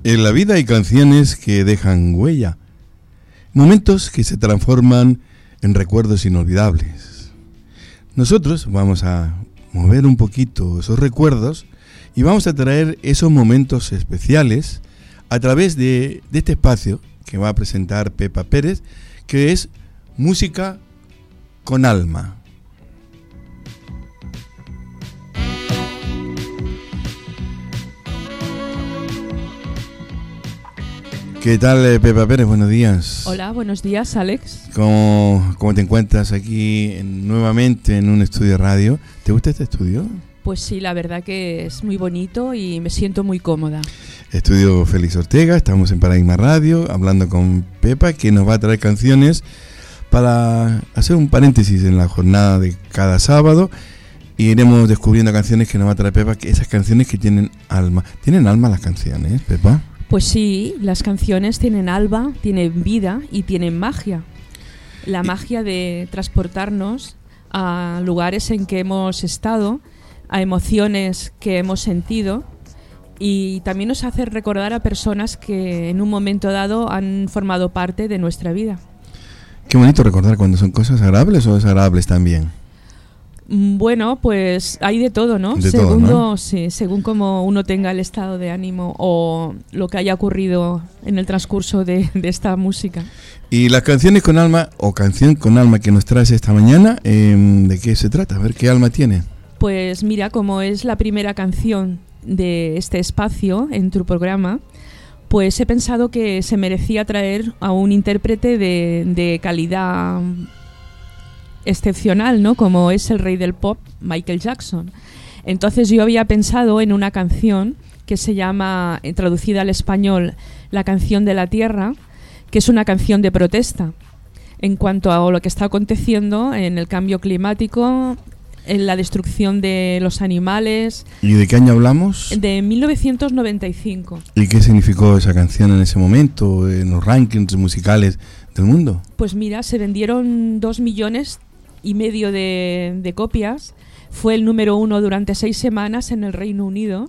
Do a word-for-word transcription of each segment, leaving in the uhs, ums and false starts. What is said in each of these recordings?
En la vida hay canciones que dejan huella, momentos que se transforman en recuerdos inolvidables. Nosotros vamos a mover un poquito esos recuerdos y vamos a traer esos momentos especiales a través de, de este espacio que va a presentar Pepa Pérez, que es Música con Alma. ¿Qué tal, Pepa Pérez? Buenos días. Hola, buenos días, Alex. ¿Cómo, cómo te encuentras aquí en, nuevamente en un estudio de radio? ¿Te gusta este estudio? Pues sí, la verdad que es muy bonito y me siento muy cómoda. Estudio Félix Ortega, estamos en Paradigma Radio, hablando con Pepa, que nos va a traer canciones para hacer un paréntesis en la jornada de cada sábado. Y iremos descubriendo canciones que nos va a traer Pepa, que esas canciones que tienen alma. ¿Tienen alma las canciones, Pepa? Pues sí, las canciones tienen alma, tienen vida y tienen magia. La magia de transportarnos a lugares en que hemos estado, a emociones que hemos sentido, y también nos hace recordar a personas que en un momento dado han formado parte de nuestra vida. Qué bonito recordar cuando son cosas agradables o desagradables también. Bueno, pues hay de todo, ¿no? De según, todo, ¿no? Sí, según como uno tenga el estado de ánimo o lo que haya ocurrido en el transcurso de, de esta música. Y las canciones con alma, o canción con alma que nos traes esta mañana, eh, ¿de qué se trata? A ver qué alma tiene. Pues mira, como es la primera canción de este espacio en tu programa, pues he pensado que se merecía traer a un intérprete de, de calidad excepcional, ¿no? Como es el rey del pop, Michael Jackson. Entonces yo había pensado en una canción que se llama, traducida al español, La canción de la tierra, que es una canción de protesta en cuanto a lo que está aconteciendo en el cambio climático, en la destrucción de los animales. ¿Y de qué año hablamos? De mil novecientos noventa y cinco. ¿Y qué significó esa canción en ese momento, en los rankings musicales del mundo? Pues mira, se vendieron dos millones y medio de, de copias. Fue el número uno durante seis semanas en el Reino Unido.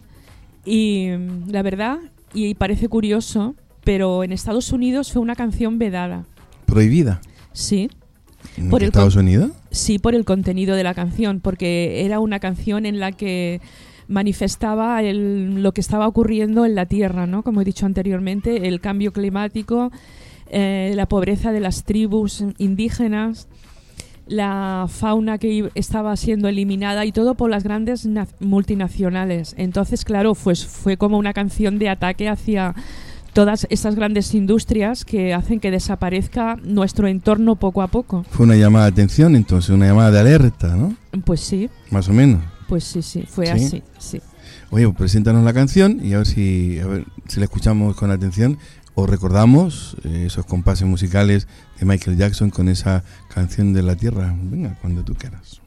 Y la verdad, y parece curioso, pero en Estados Unidos fue una canción vedada. ¿Prohibida? Sí. ¿En por Estados el, Unidos? Sí, por el contenido de la canción, porque era una canción en la que manifestaba el, lo que estaba ocurriendo en la Tierra, ¿no? Como he dicho anteriormente, el cambio climático, eh, la pobreza de las tribus indígenas, la fauna que estaba siendo eliminada y todo por las grandes na- multinacionales. Entonces, claro, pues fue como una canción de ataque hacia todas estas grandes industrias que hacen que desaparezca nuestro entorno poco a poco. Fue una llamada de atención, entonces, una llamada de alerta, ¿no? Pues sí. Más o menos. Pues sí, sí, fue ¿Sí? así, sí. Oye, pues preséntanos la canción y a ver si, a ver si la escuchamos con atención o recordamos eh, esos compases musicales de Michael Jackson con esa canción de la tierra. Venga, cuando tú quieras.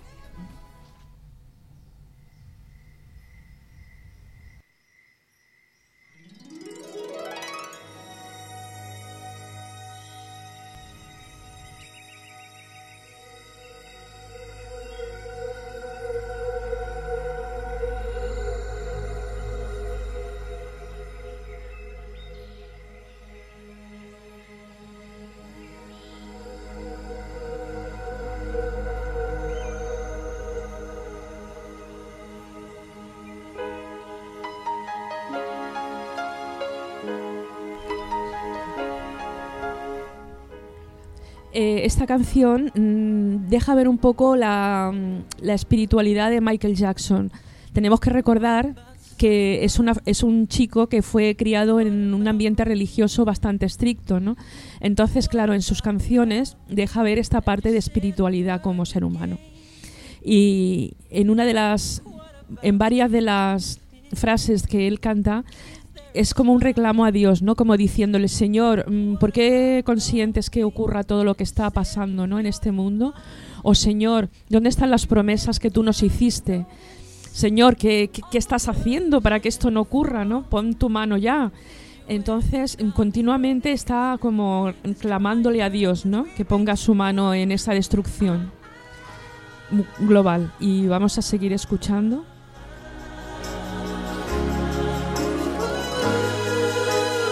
Eh, esta canción mmm, deja ver un poco la, la espiritualidad de Michael Jackson. Tenemos que recordar que es, una, es un chico que fue criado en un ambiente religioso bastante estricto, ¿no? Entonces, claro, en sus canciones deja ver esta parte de espiritualidad como ser humano. Y en una de las, en varias de las frases que él canta, es como un reclamo a Dios, ¿no? Como diciéndole, Señor, ¿por qué consientes que ocurra todo lo que está pasando, ¿no? en este mundo? O Señor, ¿dónde están las promesas que tú nos hiciste? Señor, ¿qué, qué, qué estás haciendo para que esto no ocurra, ¿no? Pon tu mano ya. Entonces, continuamente está como clamándole a Dios, ¿no? Que ponga su mano en esa destrucción global. Y vamos a seguir escuchando.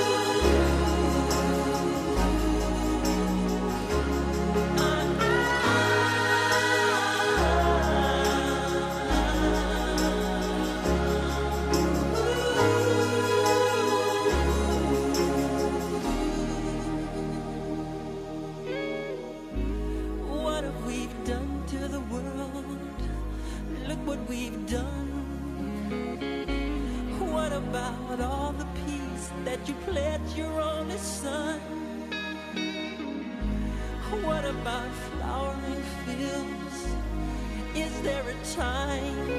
about all the peace that you pledged your only son? What about flowering fields? Is there a time?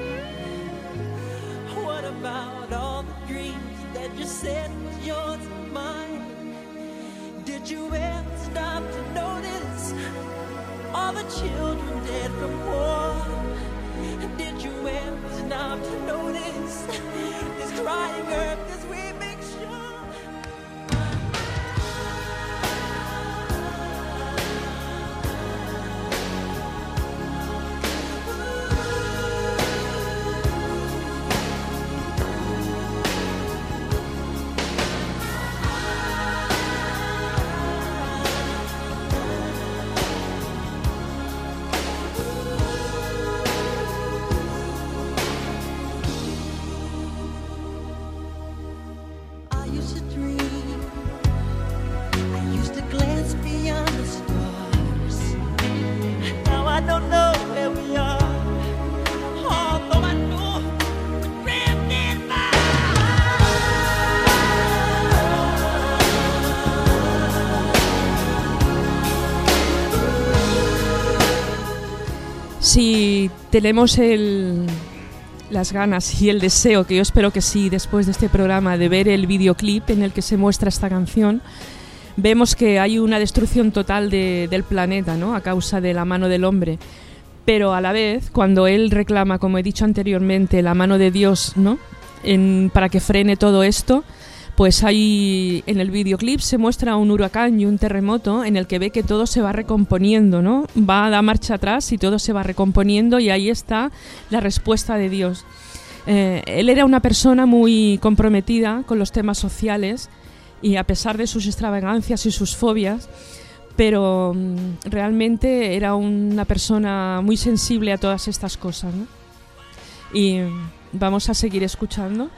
What about all the dreams that you said was yours and mine? Did you ever stop to notice all the children dead from war? Did you ever stop to notice this crying earth as we make sure? Si tenemos el, las ganas y el deseo, que yo espero que sí, después de este programa, de ver el videoclip en el que se muestra esta canción, vemos que hay una destrucción total de, del planeta, ¿no?, a causa de la mano del hombre. Pero a la vez, cuando él reclama, como he dicho anteriormente, la mano de Dios, ¿no?, en, para que frene todo esto, pues ahí en el videoclip se muestra un huracán y un terremoto en el que ve que todo se va recomponiendo, ¿no? Va a dar marcha atrás y todo se va recomponiendo, y ahí está la respuesta de Dios. Eh, él era una persona muy comprometida con los temas sociales, y a pesar de sus extravagancias y sus fobias, pero um, realmente era una persona muy sensible a todas estas cosas, ¿no? Y vamos a seguir escuchando.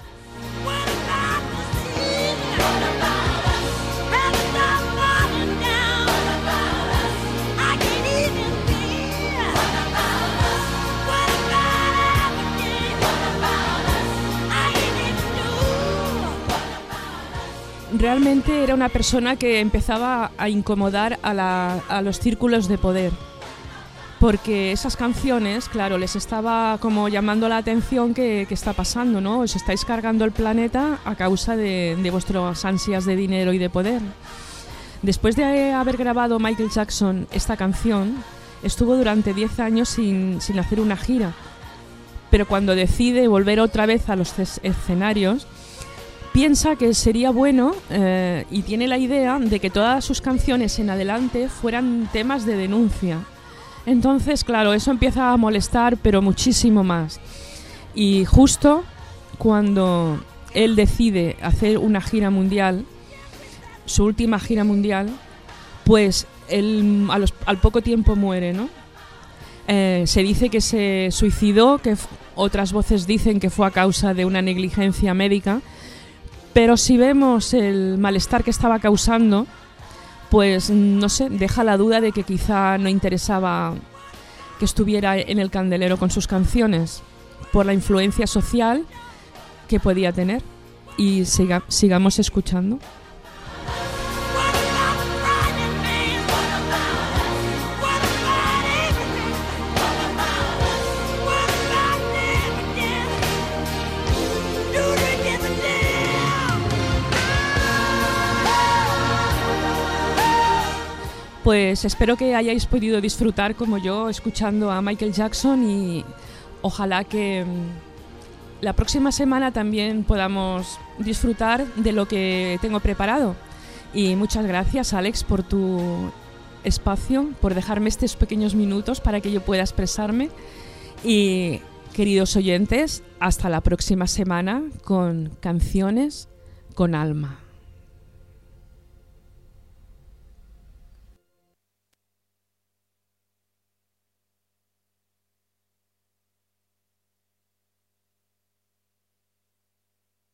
Realmente era una persona que empezaba a incomodar a, la, a los círculos de poder, porque esas canciones, claro, les estaba como llamando la atención que, que está pasando, ¿no? Os estáis cargando el planeta a causa de, de vuestras ansias de dinero y de poder. Después de haber grabado Michael Jackson esta canción, estuvo durante diez años sin, sin hacer una gira, pero cuando decide volver otra vez a los escenarios, piensa que sería bueno eh, y tiene la idea de que todas sus canciones en adelante fueran temas de denuncia. Entonces, claro, eso empieza a molestar, pero muchísimo más. Y justo cuando él decide hacer una gira mundial, su última gira mundial, pues él a los, al poco tiempo muere, ¿no? Eh, se dice que se suicidó, que f- otras voces dicen que fue a causa de una negligencia médica. Pero si vemos el malestar que estaba causando, pues no sé, deja la duda de que quizá no interesaba que estuviera en el candelero con sus canciones, por la influencia social que podía tener. Y siga, sigamos escuchando. Pues espero que hayáis podido disfrutar como yo escuchando a Michael Jackson, y ojalá que mmm, la próxima semana también podamos disfrutar de lo que tengo preparado. Y muchas gracias, Alex, por tu espacio, por dejarme estos pequeños minutos para que yo pueda expresarme. Y queridos oyentes, hasta la próxima semana con Canciones con Alma.